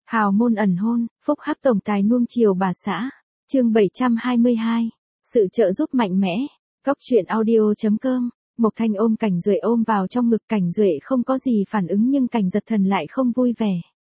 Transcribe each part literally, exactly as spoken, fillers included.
Hào môn ẩn hôn, phúc hắc tổng tài nuông chiều bà xã. Chương bảy trăm hai mươi hai. Sự trợ giúp mạnh mẽ. Góc truyện audio.com. Mộc Thanh ôm Cảnh Duệ ôm vào trong ngực, Cảnh Duệ không có gì phản ứng nhưng Cảnh Giật Thần lại không vui vẻ.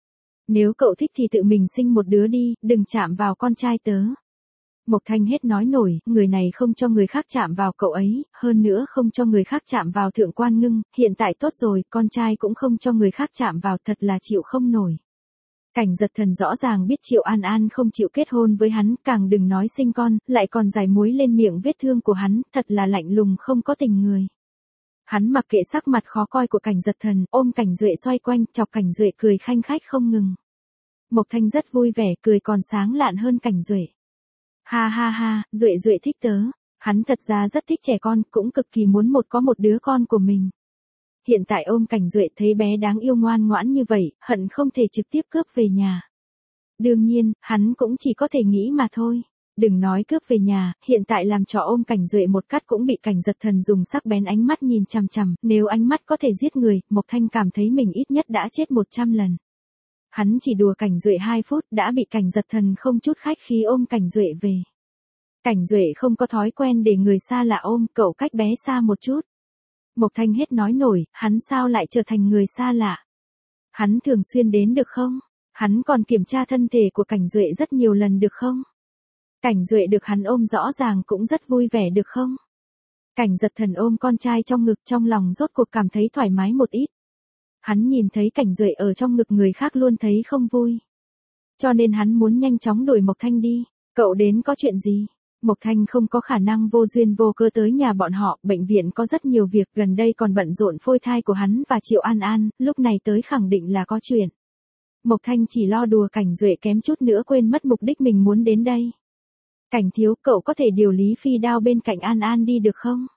Nếu cậu thích thì tự mình sinh một đứa đi, đừng chạm vào con trai tớ. Mộc Thanh hết nói nổi, người này không cho người khác chạm vào cậu ấy, hơn nữa không cho người khác chạm vào Thượng Quan Ngưng, hiện tại tốt rồi, con trai cũng không cho người khác chạm vào, thật là chịu không nổi. Cảnh Giật Thần rõ ràng biết Triệu An An không chịu kết hôn với hắn, càng đừng nói sinh con, lại còn rải muối lên miệng vết thương của hắn, thật là lạnh lùng không có tình người. Hắn mặc kệ sắc mặt khó coi của Cảnh Giật Thần, ôm Cảnh Duệ xoay quanh, chọc Cảnh Duệ cười khanh khách không ngừng. Mộc Thanh rất vui vẻ, cười còn sáng lạn hơn Cảnh Duệ. Ha ha ha, Duệ Duệ thích tớ. Hắn thật ra rất thích trẻ con, cũng cực kỳ muốn một có một đứa con của mình. Hiện tại ôm Cảnh Duệ thấy bé đáng yêu ngoan ngoãn như vậy, hận không thể trực tiếp cướp về nhà. Đương nhiên, hắn cũng chỉ có thể nghĩ mà thôi. Đừng nói cướp về nhà, hiện tại làm trò ôm Cảnh Duệ một cắt cũng bị Cảnh Giật Thần dùng sắc bén ánh mắt nhìn chằm chằm, nếu ánh mắt có thể giết người, Mộc Thanh cảm thấy mình ít nhất đã chết một trăm lần. Hắn chỉ đùa Cảnh Duệ hai phút đã bị Cảnh Giật Thần không chút khách khí ôm Cảnh Duệ về. Cảnh Duệ không có thói quen để người xa lạ ôm, cậu cách bé xa một chút. Mộc Thanh hết nói nổi, hắn sao lại trở thành người xa lạ? Hắn thường xuyên đến được không? Hắn còn kiểm tra thân thể của Cảnh Duệ rất nhiều lần được không? Cảnh Duệ được hắn ôm rõ ràng cũng rất vui vẻ được không? Cảnh Giật Thần ôm con trai trong ngực, trong lòng rốt cuộc cảm thấy thoải mái một ít. Hắn nhìn thấy Cảnh Duệ ở trong ngực người khác luôn thấy không vui. Cho nên hắn muốn nhanh chóng đuổi Mộc Thanh đi. Cậu đến có chuyện gì? Mộc Thanh không có khả năng vô duyên vô cớ tới nhà bọn họ, bệnh viện có rất nhiều việc, gần đây còn bận rộn phôi thai của hắn và Triệu An An, lúc này tới khẳng định là có chuyện. Mộc Thanh chỉ lo đùa Cảnh Duệ kém chút nữa quên mất mục đích mình muốn đến đây. Cảnh thiếu, cậu có thể điều Lý Phi Đao bên cạnh An An đi được không?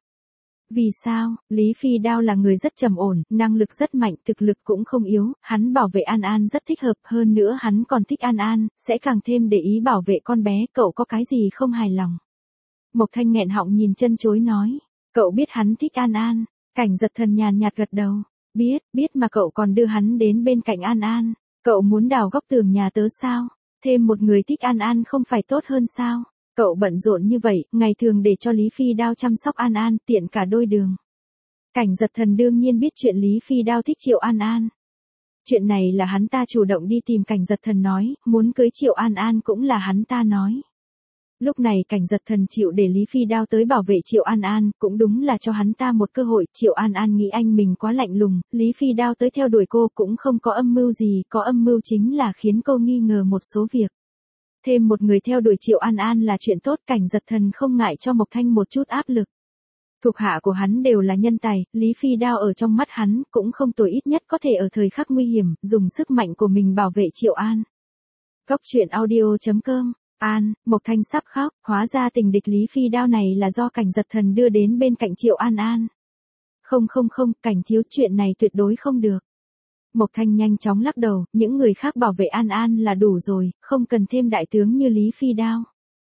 Vì sao? Lý Phi Đao là người rất trầm ổn, năng lực rất mạnh, thực lực cũng không yếu, hắn bảo vệ An An rất thích hợp, hơn nữa hắn còn thích An An, sẽ càng thêm để ý bảo vệ con bé, cậu có cái gì không hài lòng? Mộc Thanh nghẹn họng nhìn chân chối nói, cậu biết hắn thích An An. Cảnh Giật Thần nhàn nhạt gật đầu, biết, biết mà cậu còn đưa hắn đến bên cạnh An An, cậu muốn đào góc tường nhà tớ sao? Thêm một người thích An An không phải tốt hơn sao? Cậu bận rộn như vậy, ngày thường để cho Lý Phi Đao chăm sóc An An, tiện cả đôi đường. Cảnh Giật Thần đương nhiên biết chuyện Lý Phi Đao thích Triệu An An. Chuyện này là hắn ta chủ động đi tìm Cảnh Giật Thần nói, muốn cưới Triệu An An cũng là hắn ta nói. Lúc này Cảnh Giật Thần chịu để Lý Phi Đao tới bảo vệ Triệu An An, cũng đúng là cho hắn ta một cơ hội. Triệu An An nghĩ anh mình quá lạnh lùng, Lý Phi Đao tới theo đuổi cô cũng không có âm mưu gì, có âm mưu chính là khiến cô nghi ngờ một số việc. Thêm một người theo đuổi Triệu An An là chuyện tốt, Cảnh Giật Thần không ngại cho Mộc Thanh một chút áp lực. Thuộc hạ của hắn đều là nhân tài, Lý Phi Đao ở trong mắt hắn cũng không tồi, ít nhất có thể ở thời khắc nguy hiểm, dùng sức mạnh của mình bảo vệ Triệu An. Góc truyện audio.com. An, Mộc Thanh sắp khóc, hóa ra tình địch Lý Phi Đao này là do Cảnh Giật Thần đưa đến bên cạnh Triệu An An. Không không không, Cảnh thiếu, chuyện này tuyệt đối không được. Mộc Thanh nhanh chóng lắc đầu, những người khác bảo vệ An An là đủ rồi, không cần thêm đại tướng như Lý Phi Đao.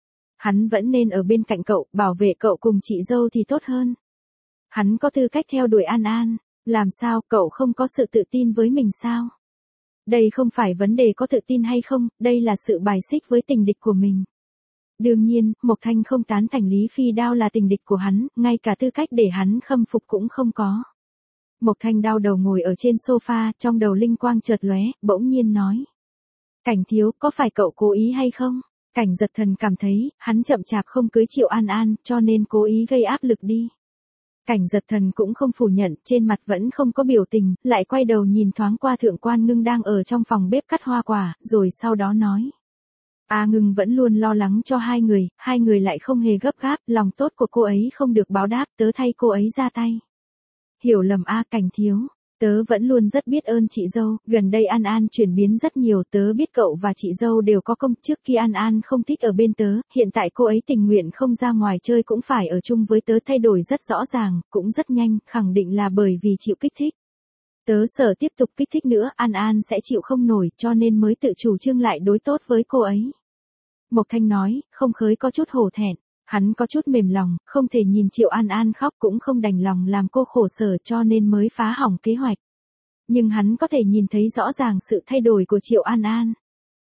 Hắn vẫn nên ở bên cạnh cậu, bảo vệ cậu cùng chị dâu thì tốt hơn. Hắn có tư cách theo đuổi An An, làm sao, cậu không có sự tự tin với mình sao? Đây không phải vấn đề có tự tin hay không, đây là sự bài xích với tình địch của mình. Đương nhiên, Mộc Thanh không tán thành Lý Phi Đao là tình địch của hắn, ngay cả tư cách để hắn khâm phục cũng không có. Mộc Thanh đau đầu ngồi ở trên sofa, trong đầu linh quang chợt lóe, bỗng nhiên nói. Cảnh thiếu, có phải cậu cố ý hay không? Cảnh Giật Thần cảm thấy, hắn chậm chạp không cưới Triệu An An, cho nên cố ý gây áp lực đi. Cảnh Giật Thần cũng không phủ nhận, trên mặt vẫn không có biểu tình, lại quay đầu nhìn thoáng qua Thượng Quan Ngưng đang ở trong phòng bếp cắt hoa quả, rồi sau đó nói. A Ngưng vẫn luôn lo lắng cho hai người, hai người lại không hề gấp gáp, lòng tốt của cô ấy không được báo đáp, tớ thay cô ấy ra tay. Hiểu lầm a, Cảnh thiếu, tớ vẫn luôn rất biết ơn chị dâu, gần đây An An chuyển biến rất nhiều, tớ biết cậu và chị dâu đều có công, trước khi An An không thích ở bên tớ, hiện tại cô ấy tình nguyện không ra ngoài chơi cũng phải ở chung với tớ, thay đổi rất rõ ràng, cũng rất nhanh, khẳng định là bởi vì chịu kích thích. Tớ sợ tiếp tục kích thích nữa, An An sẽ chịu không nổi, cho nên mới tự chủ trương lại đối tốt với cô ấy. Mộc Thanh nói, không khơi có chút hổ thẹn. Hắn có chút mềm lòng, không thể nhìn Triệu An An khóc, cũng không đành lòng làm cô khổ sở, cho nên mới phá hỏng kế hoạch. Nhưng hắn có thể nhìn thấy rõ ràng sự thay đổi của Triệu An An.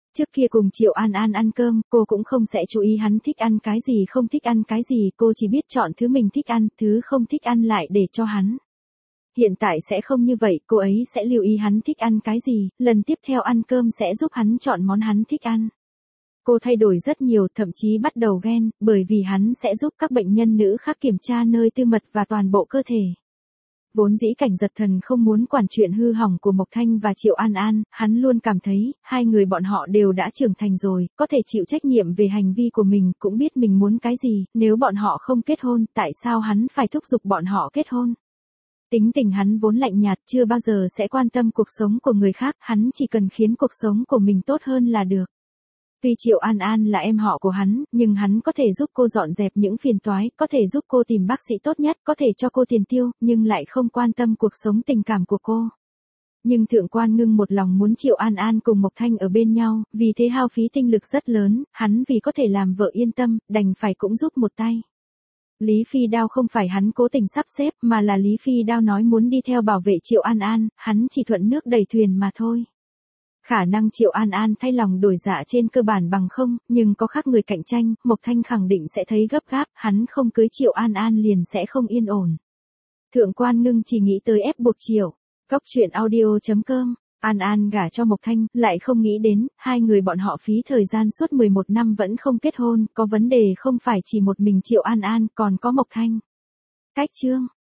Trước kia cùng Triệu An An ăn cơm, cô cũng không sẽ chú ý hắn thích ăn cái gì không thích ăn cái gì, cô chỉ biết chọn thứ mình thích ăn, thứ không thích ăn lại để cho hắn. Hiện tại sẽ không như vậy, cô ấy sẽ lưu ý hắn thích ăn cái gì, lần tiếp theo ăn cơm sẽ giúp hắn chọn món hắn thích ăn. Cô thay đổi rất nhiều, thậm chí bắt đầu ghen, bởi vì hắn sẽ giúp các bệnh nhân nữ khác kiểm tra nơi tư mật và toàn bộ cơ thể. Vốn dĩ Cảnh Giật Thần không muốn quản chuyện hư hỏng của Mộc Thanh và Triệu An An, hắn luôn cảm thấy, hai người bọn họ đều đã trưởng thành rồi, có thể chịu trách nhiệm về hành vi của mình, cũng biết mình muốn cái gì, nếu bọn họ không kết hôn, tại sao hắn phải thúc giục bọn họ kết hôn? Tính tình hắn vốn lạnh nhạt, chưa bao giờ sẽ quan tâm cuộc sống của người khác, hắn chỉ cần khiến cuộc sống của mình tốt hơn là được. Tuy Triệu An An là em họ của hắn, nhưng hắn có thể giúp cô dọn dẹp những phiền toái, có thể giúp cô tìm bác sĩ tốt nhất, có thể cho cô tiền tiêu, nhưng lại không quan tâm cuộc sống tình cảm của cô. Nhưng Thượng Quan Ngưng một lòng muốn Triệu An An cùng Mộc Thanh ở bên nhau, vì thế hao phí tinh lực rất lớn, hắn vì có thể làm vợ yên tâm, đành phải cũng giúp một tay. Lý Phi Đao không phải hắn cố tình sắp xếp, mà là Lý Phi Đao nói muốn đi theo bảo vệ Triệu An An, hắn chỉ thuận nước đẩy thuyền mà thôi. Khả năng Triệu An An thay lòng đổi dạ trên cơ bản bằng không, nhưng có khác người cạnh tranh, Mộc Thanh khẳng định sẽ thấy gấp gáp, hắn không cưới Triệu An An liền sẽ không yên ổn. Thượng Quan Ngưng chỉ nghĩ tới ép buộc Triệu. Góc truyện audio chấm com, An An gả cho Mộc Thanh, lại không nghĩ đến, hai người bọn họ phí thời gian suốt mười một năm vẫn không kết hôn, có vấn đề không phải chỉ một mình Triệu An An, còn có Mộc Thanh. Cách chương